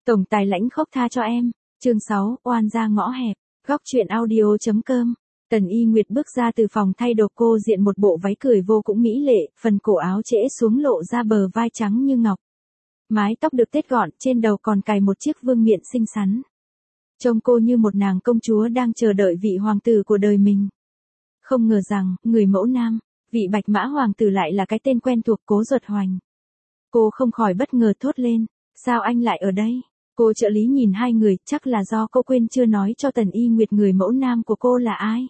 Tổng tài lãnh khốc tha cho em. Chương 6, oan ra ngõ hẹp. Góc truyện audio.com. Tần Y Nguyệt bước ra từ phòng thay đồ, cô diện một bộ váy cười vô cũng mỹ lệ, phần cổ áo trễ xuống lộ ra bờ vai trắng như ngọc. Mái tóc được tết gọn, trên đầu còn cài một chiếc vương miện xinh xắn. Trông cô như một nàng công chúa đang chờ đợi vị hoàng tử của đời mình. Không ngờ rằng, người mẫu nam, vị Bạch Mã hoàng tử lại là cái tên quen thuộc Cố Duật Hoành. Cô không khỏi bất ngờ thốt lên, sao anh lại ở đây? Cô trợ lý nhìn hai người, chắc là do cô quên chưa nói cho Tần Y Nguyệt người mẫu nam của cô là ai.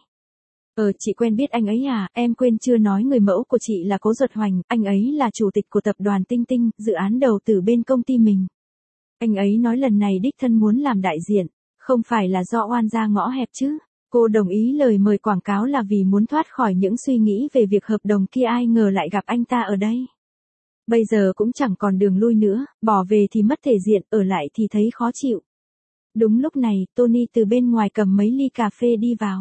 Chị quen biết anh ấy à, em quên chưa nói người mẫu của chị là Cố Duật Hoành, anh ấy là chủ tịch của tập đoàn Tinh Tinh, dự án đầu tư bên công ty mình. Anh ấy nói lần này đích thân muốn làm đại diện, không phải là do oan ra ngõ hẹp chứ. Cô đồng ý lời mời quảng cáo là vì muốn thoát khỏi những suy nghĩ về việc hợp đồng kia, ai ngờ lại gặp anh ta ở đây. Bây giờ cũng chẳng còn đường lui nữa, bỏ về thì mất thể diện, ở lại thì thấy khó chịu. Đúng lúc này, Tony từ bên ngoài cầm mấy ly cà phê đi vào.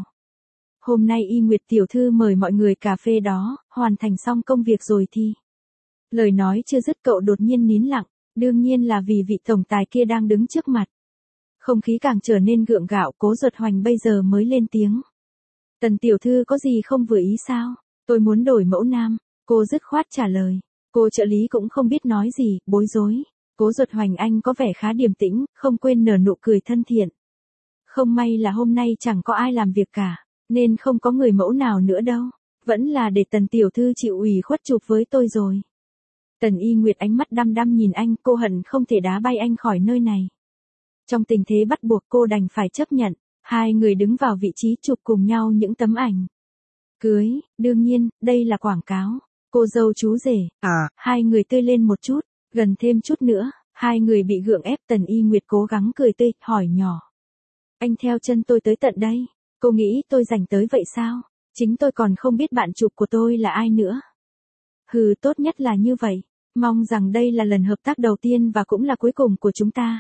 Hôm nay Y Nguyệt tiểu thư mời mọi người cà phê đó, hoàn thành xong công việc rồi thì. Lời nói chưa dứt cậu đột nhiên nín lặng, đương nhiên là vì vị tổng tài kia đang đứng trước mặt. Không khí càng trở nên gượng gạo, Cố Duật Hoành bây giờ mới lên tiếng. Tần tiểu thư có gì không vừa ý sao? Tôi muốn đổi mẫu nam, cô dứt khoát trả lời. Cô trợ lý cũng không biết nói gì, bối rối. Cố Duật Hoành anh có vẻ khá điềm tĩnh, không quên nở nụ cười thân thiện. Không may là hôm nay chẳng có ai làm việc cả, nên không có người mẫu nào nữa đâu. Vẫn là để Tần tiểu thư chịu ủy khuất chụp với tôi rồi. Tần Y Nguyệt ánh mắt đăm đăm nhìn anh, cô hận không thể đá bay anh khỏi nơi này. Trong tình thế bắt buộc cô đành phải chấp nhận. Hai người đứng vào vị trí chụp cùng nhau những tấm ảnh cưới, đương nhiên, đây là quảng cáo. Cô dâu chú rể, hai người tươi lên một chút, gần thêm chút nữa, hai người bị gượng ép. Tần Y Nguyệt cố gắng cười tươi, hỏi nhỏ. Anh theo chân tôi tới tận đây, cô nghĩ tôi rảnh tới vậy sao? Chính tôi còn không biết bạn chụp của tôi là ai nữa. Tốt nhất là như vậy, mong rằng đây là lần hợp tác đầu tiên và cũng là cuối cùng của chúng ta.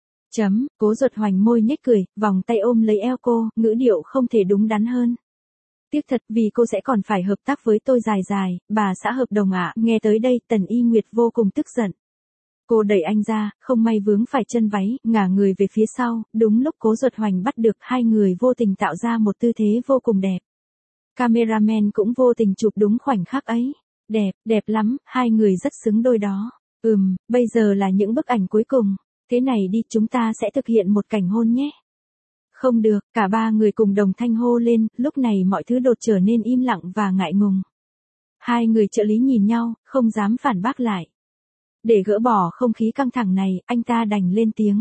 Cố Duật Hoành môi nhếch cười, vòng tay ôm lấy eo cô, ngữ điệu không thể đúng đắn hơn. Tiếc thật vì cô sẽ còn phải hợp tác với tôi dài dài, bà xã hợp đồng ạ. Nghe tới đây Tần Y Nguyệt vô cùng tức giận. Cô đẩy anh ra, không may vướng phải chân váy, ngả người về phía sau, đúng lúc Cố Duật Hoành bắt được, hai người vô tình tạo ra một tư thế vô cùng đẹp. Cameraman cũng vô tình chụp đúng khoảnh khắc ấy. Đẹp lắm, hai người rất xứng đôi đó. Bây giờ là những bức ảnh cuối cùng. Thế này đi, chúng ta sẽ thực hiện một cảnh hôn nhé. Không được, cả ba người cùng đồng thanh hô lên, lúc này mọi thứ đột trở nên im lặng và ngại ngùng. Hai người trợ lý nhìn nhau, không dám phản bác lại. Để gỡ bỏ không khí căng thẳng này, anh ta đành lên tiếng.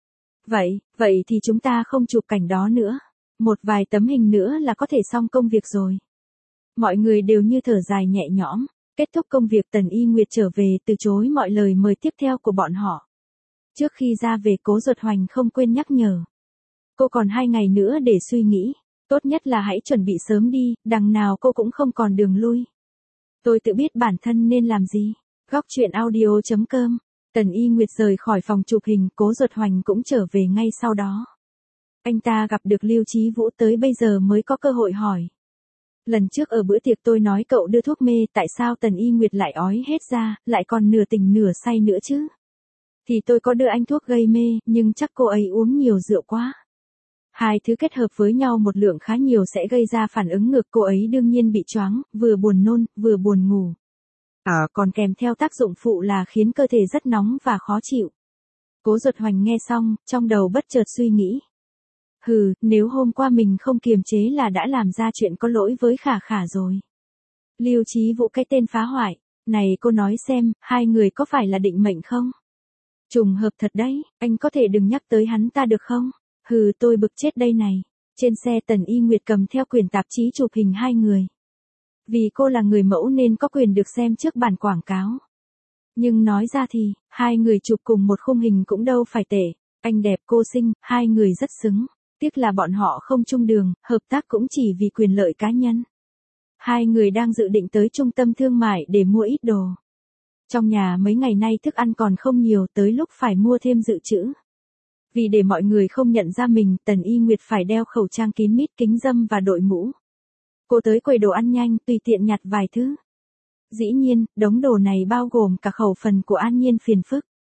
Vậy thì chúng ta không chụp cảnh đó nữa. Một vài tấm hình nữa là có thể xong công việc rồi. Mọi người đều như thở dài nhẹ nhõm. Kết thúc công việc, Tần Y Nguyệt trở về, từ chối mọi lời mời tiếp theo của bọn họ. Trước khi ra về, Cố Duật Hoành không quên nhắc nhở. Cô còn 2 ngày nữa để suy nghĩ. Tốt nhất là hãy chuẩn bị sớm đi, đằng nào cô cũng không còn đường lui. Tôi tự biết bản thân nên làm gì. Góc truyện audio.com. Tần Y Nguyệt rời khỏi phòng chụp hình, Cố Duật Hoành cũng trở về ngay sau đó. Anh ta gặp được Lưu Chí Vũ, tới bây giờ mới có cơ hội hỏi. Lần trước ở bữa tiệc tôi nói cậu đưa thuốc mê, tại sao Tần Y Nguyệt lại ói hết ra, lại còn nửa tỉnh nửa say nữa chứ? Thì tôi có đưa anh thuốc gây mê, nhưng chắc cô ấy uống nhiều rượu quá. Hai thứ kết hợp với nhau một lượng khá nhiều sẽ gây ra phản ứng ngược, cô ấy đương nhiên bị choáng, vừa buồn nôn, vừa buồn ngủ. Còn kèm theo tác dụng phụ là khiến cơ thể rất nóng và khó chịu. Cố Duật Hoành nghe xong, trong đầu bất chợt suy nghĩ. Nếu hôm qua mình không kiềm chế là đã làm ra chuyện có lỗi với Khả rồi. Lưu Chí Vũ, cái tên phá hoại. Này cô nói xem, hai người có phải là định mệnh không? Trùng hợp thật đấy, anh có thể đừng nhắc tới hắn ta được không? Tôi bực chết đây này. Trên xe Tần Y Nguyệt cầm theo quyển tạp chí chụp hình hai người. Vì cô là người mẫu nên có quyền được xem trước bản quảng cáo. Nhưng nói ra thì, hai người chụp cùng một khung hình cũng đâu phải tệ. Anh đẹp cô xinh, hai người rất xứng. Tiếc là bọn họ không chung đường, hợp tác cũng chỉ vì quyền lợi cá nhân. Hai người đang dự định tới trung tâm thương mại để mua ít đồ. Trong nhà mấy ngày nay thức ăn còn không nhiều, tới lúc phải mua thêm dự trữ. Vì để mọi người không nhận ra mình, Tần Y Nguyệt phải đeo khẩu trang kín mít, kính râm và đội mũ. Cô tới quầy đồ ăn nhanh, tùy tiện nhặt vài thứ. Dĩ nhiên, đống đồ này bao gồm cả khẩu phần của An Nhiên phiền phức.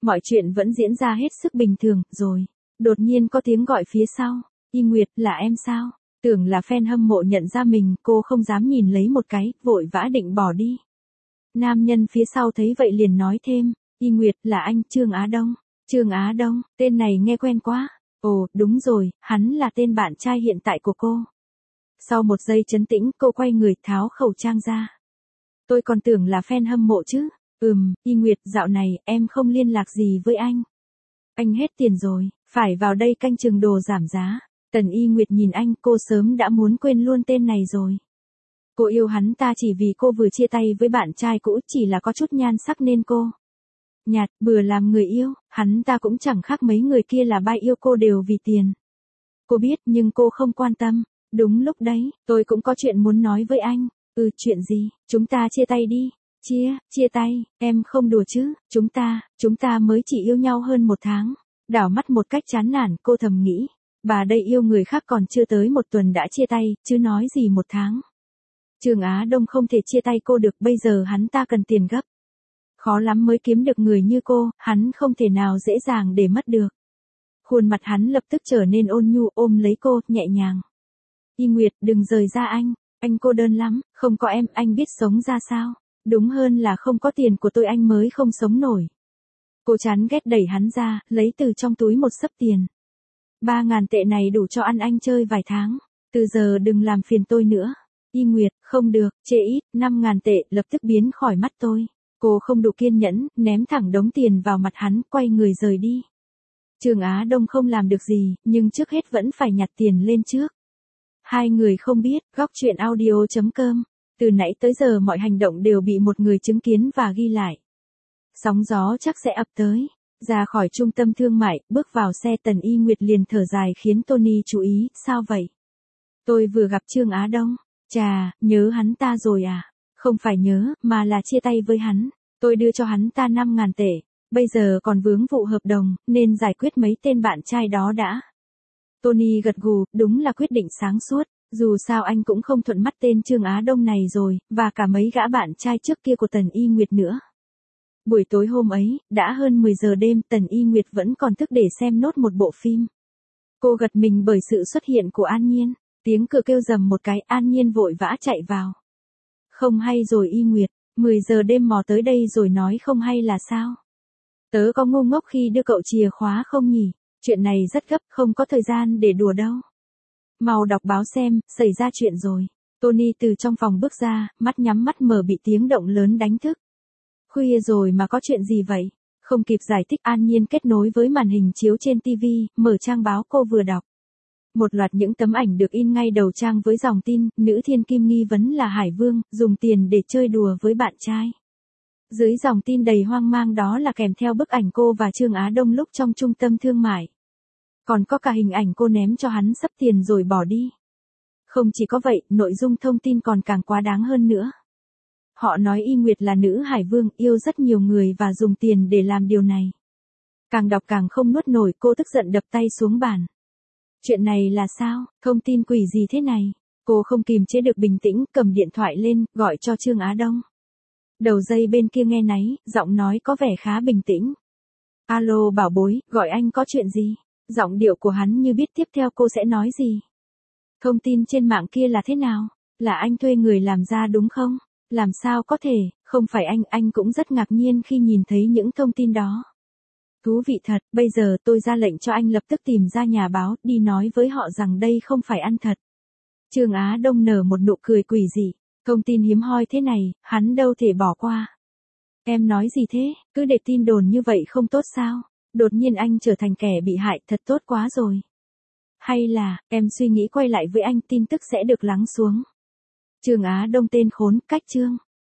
Mọi chuyện vẫn diễn ra hết sức bình thường, rồi. Đột nhiên có tiếng gọi phía sau. Y Nguyệt, là em sao? Tưởng là fan hâm mộ nhận ra mình, cô không dám nhìn lấy một cái, vội vã định bỏ đi. Nam nhân phía sau thấy vậy liền nói thêm. Y Nguyệt, là anh, Trương Á Đông. Trương Á Đông, tên này nghe quen quá. Ồ, đúng rồi, hắn là tên bạn trai hiện tại của cô. Sau một giây trấn tĩnh, cô quay người tháo khẩu trang ra. Tôi còn tưởng là fan hâm mộ chứ. Y Nguyệt, dạo này, em không liên lạc gì với anh. Anh hết tiền rồi, phải vào đây canh chừng đồ giảm giá. Tần Y Nguyệt nhìn anh, cô sớm đã muốn quên luôn tên này rồi. Cô yêu hắn ta chỉ vì cô vừa chia tay với bạn trai cũ, chỉ là có chút nhan sắc nên cô nhạt, bừa làm người yêu, hắn ta cũng chẳng khác mấy người kia là bai yêu cô đều vì tiền. Cô biết nhưng cô không quan tâm. Đúng lúc đấy, tôi cũng có chuyện muốn nói với anh. Chuyện gì? Chúng ta chia tay đi. Chia tay, em không đùa chứ, chúng ta mới chỉ yêu nhau hơn 1 tháng. Đảo mắt một cách chán nản, cô thầm nghĩ. Bà đây yêu người khác còn chưa tới 1 tuần đã chia tay, chứ nói gì 1 tháng. Trương Á Đông không thể chia tay cô được, bây giờ hắn ta cần tiền gấp. Khó lắm mới kiếm được người như cô, hắn không thể nào dễ dàng để mất được. Khuôn mặt hắn lập tức trở nên ôn nhu, ôm lấy cô, nhẹ nhàng. Y Nguyệt, đừng rời ra anh cô đơn lắm, không có em, anh biết sống ra sao? Đúng hơn là không có tiền của tôi anh mới không sống nổi. Cô chán ghét đẩy hắn ra, lấy từ trong túi một xấp tiền. 3.000 tệ này đủ cho ăn anh chơi vài tháng. Từ giờ đừng làm phiền tôi nữa. Y Nguyệt, không được, chê ít, 5.000 tệ lập tức biến khỏi mắt tôi. Cô không đủ kiên nhẫn, ném thẳng đống tiền vào mặt hắn, quay người rời đi. Trương Á Đông không làm được gì, nhưng trước hết vẫn phải nhặt tiền lên trước. Hai người không biết, góc chuyện audio.com. Từ nãy tới giờ mọi hành động đều bị một người chứng kiến và ghi lại. Sóng gió chắc sẽ ập tới. Ra khỏi trung tâm thương mại, bước vào xe Tần Y Nguyệt liền thở dài khiến Tony chú ý, sao vậy? Tôi vừa gặp Trương Á Đông. Chà, nhớ hắn ta rồi à? Không phải nhớ, mà là chia tay với hắn. Tôi đưa cho hắn ta 5.000 tệ. Bây giờ còn vướng vụ hợp đồng, nên giải quyết mấy tên bạn trai đó đã. Tony gật gù, đúng là quyết định sáng suốt. Dù sao anh cũng không thuận mắt tên Trương Á Đông này rồi, và cả mấy gã bạn trai trước kia của Tần Y Nguyệt nữa. Buổi tối hôm ấy, đã hơn 10 giờ đêm, Tần Y Nguyệt vẫn còn thức để xem nốt một bộ phim. Cô gật mình bởi sự xuất hiện của An Nhiên. Tiếng cửa kêu rầm một cái, An Nhiên vội vã chạy vào. Không hay rồi Y Nguyệt, 10 giờ đêm mò tới đây rồi nói không hay là sao? Tớ có ngu ngốc khi đưa cậu chìa khóa không nhỉ? Chuyện này rất gấp, không có thời gian để đùa đâu. Mau đọc báo xem, xảy ra chuyện rồi. Tony từ trong phòng bước ra, mắt nhắm mắt mở bị tiếng động lớn đánh thức. Khuya rồi mà có chuyện gì vậy? Không kịp giải thích, An Nhiên kết nối với màn hình chiếu trên TV, mở trang báo cô vừa đọc. Một loạt những tấm ảnh được in ngay đầu trang với dòng tin, nữ thiên kim nghi vấn là Hải Vương, dùng tiền để chơi đùa với bạn trai. Dưới dòng tin đầy hoang mang đó là kèm theo bức ảnh cô và Trương Á Đông lúc trong trung tâm thương mại. Còn có cả hình ảnh cô ném cho hắn xấp tiền rồi bỏ đi. Không chỉ có vậy, nội dung thông tin còn càng quá đáng hơn nữa. Họ nói Y Nguyệt là nữ Hải Vương, yêu rất nhiều người và dùng tiền để làm điều này. Càng đọc càng không nuốt nổi, cô tức giận đập tay xuống bàn. Chuyện này là sao? Thông tin quỷ gì thế này? Cô không kìm chế được bình tĩnh, cầm điện thoại lên, gọi cho Trương Á Đông. Đầu dây bên kia nghe náy, giọng nói có vẻ khá bình tĩnh. Alo bảo bối, gọi anh có chuyện gì? Giọng điệu của hắn như biết tiếp theo cô sẽ nói gì. Thông tin trên mạng kia là thế nào? Là anh thuê người làm ra đúng không? Làm sao có thể, không phải anh cũng rất ngạc nhiên khi nhìn thấy những thông tin đó. Thú vị thật, bây giờ tôi ra lệnh cho anh lập tức tìm ra nhà báo, đi nói với họ rằng đây không phải ăn thật. Trương Á Đông nở một nụ cười quỷ dị. Thông tin hiếm hoi thế này, hắn đâu thể bỏ qua. Em nói gì thế, cứ để tin đồn như vậy không tốt sao? Đột nhiên anh trở thành kẻ bị hại, thật tốt quá rồi. Hay là, em suy nghĩ quay lại với anh, tin tức sẽ được lắng xuống. Trương Á Đông tên khốn, cách Trương.